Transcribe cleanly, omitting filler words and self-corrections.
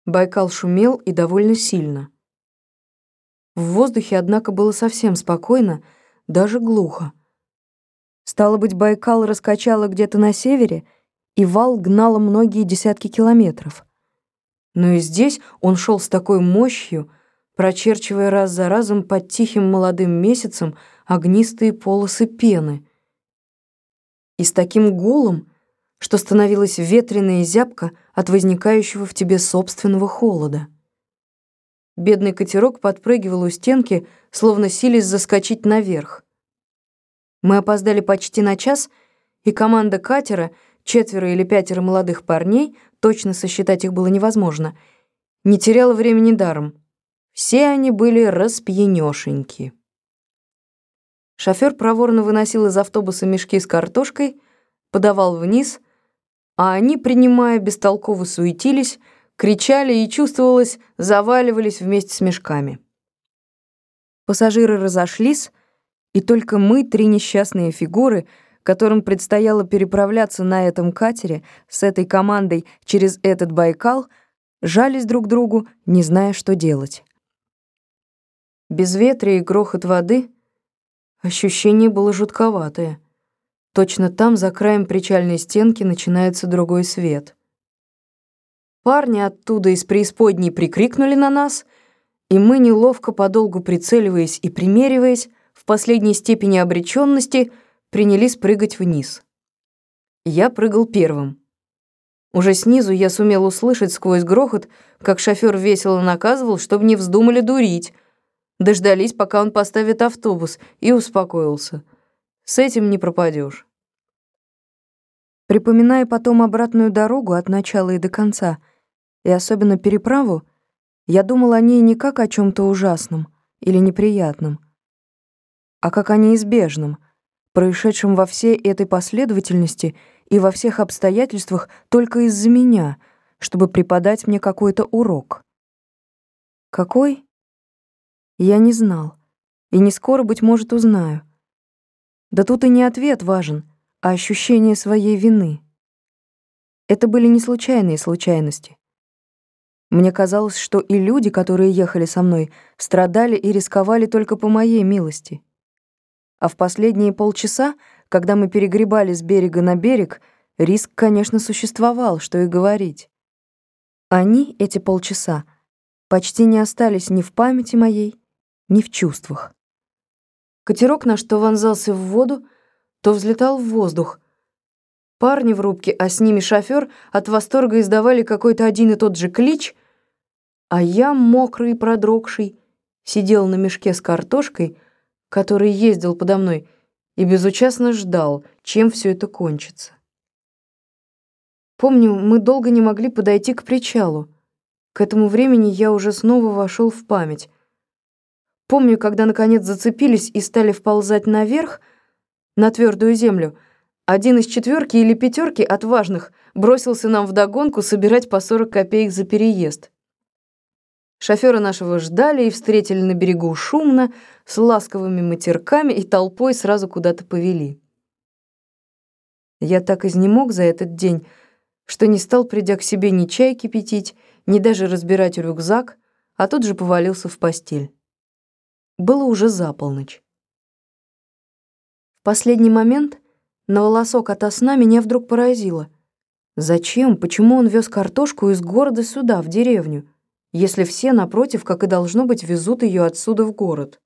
Байкал шумел и довольно сильно. В воздухе, однако, было совсем спокойно, даже глухо. Стало быть, Байкал раскачало где-то на севере, и вал гнало многие десятки километров. Но и здесь он шел с такой мощью, прочерчивая раз за разом под тихим молодым месяцем огнистые полосы пены. И с таким гулом, что становилось ветрено и зябко от возникающего в тебе собственного холода. Бедный катерок подпрыгивал у стенки, словно силясь заскочить наверх. Мы опоздали почти на час, и команда катера, 4 или 5 молодых парней, точно сосчитать их было невозможно, не теряла времени даром. Все они были распьянёшеньки. Шофёр проворно выносил из автобуса мешки с картошкой, подавал вниз, а они, принимая, бестолково суетились, кричали и, чувствовалось, заваливались вместе с мешками. Пассажиры разошлись, и только мы, 3 несчастные фигуры, которым предстояло переправляться на этом катере с этой командой через этот Байкал, жались друг к другу, не зная, что делать. Безветрие и грохот воды — ощущение было жутковатое. Точно там, за краем причальной стенки, начинается другой свет. Парни оттуда из преисподней прикрикнули на нас, и мы, неловко подолгу прицеливаясь и примериваясь, в последней степени обречённости, принялись прыгать вниз. Я прыгал первым. Уже снизу я сумел услышать сквозь грохот, как шофёр весело наказывал, чтобы не вздумали дурить. Дождались, пока он поставит автобус, и успокоился. С этим не пропадёшь. Припоминая потом обратную дорогу от начала и до конца, и особенно переправу, я думал о ней не как о чём-то ужасном или неприятном, а как о неизбежном, происшедшем во всей этой последовательности и во всех обстоятельствах только из-за меня, чтобы преподать мне какой-то урок. Какой? Я не знал, и не скоро, быть может, узнаю. Да тут и не ответ важен, а ощущение своей вины. Это были не случайные случайности. Мне казалось, что и люди, которые ехали со мной, страдали и рисковали только по моей милости. А в последние полчаса, когда мы перегребали с берега на берег, риск, конечно, существовал, что и говорить. Они, эти полчаса, почти не остались ни в памяти моей, ни в чувствах. Катерок наш то вонзался в воду, то взлетал в воздух. Парни в рубке, а с ними шофёр, от восторга издавали какой-то один и тот же клич, а я, мокрый и продрогший, сидел на мешке с картошкой, который ездил подо мной, и безучастно ждал, чем всё это кончится. Помню, мы долго не могли подойти к причалу. К этому времени я уже снова вошёл в память. Помню, когда наконец зацепились и стали вползать наверх, на твёрдую землю, один из 4 или 5 отважных бросился нам вдогонку собирать по 40 копеек за переезд. Шофёра нашего ждали и встретили на берегу шумно, с ласковыми матерками и толпой сразу куда-то повели. Я так изнемог за этот день, что не стал, придя к себе, ни чай кипятить, ни даже разбирать рюкзак, а тут же повалился в постель. Было уже за полночь. В последний момент на волосок ото сна меня вдруг поразило. Зачем, почему он вез картошку из города сюда, в деревню, если все, напротив, как и должно быть, везут ее отсюда в город?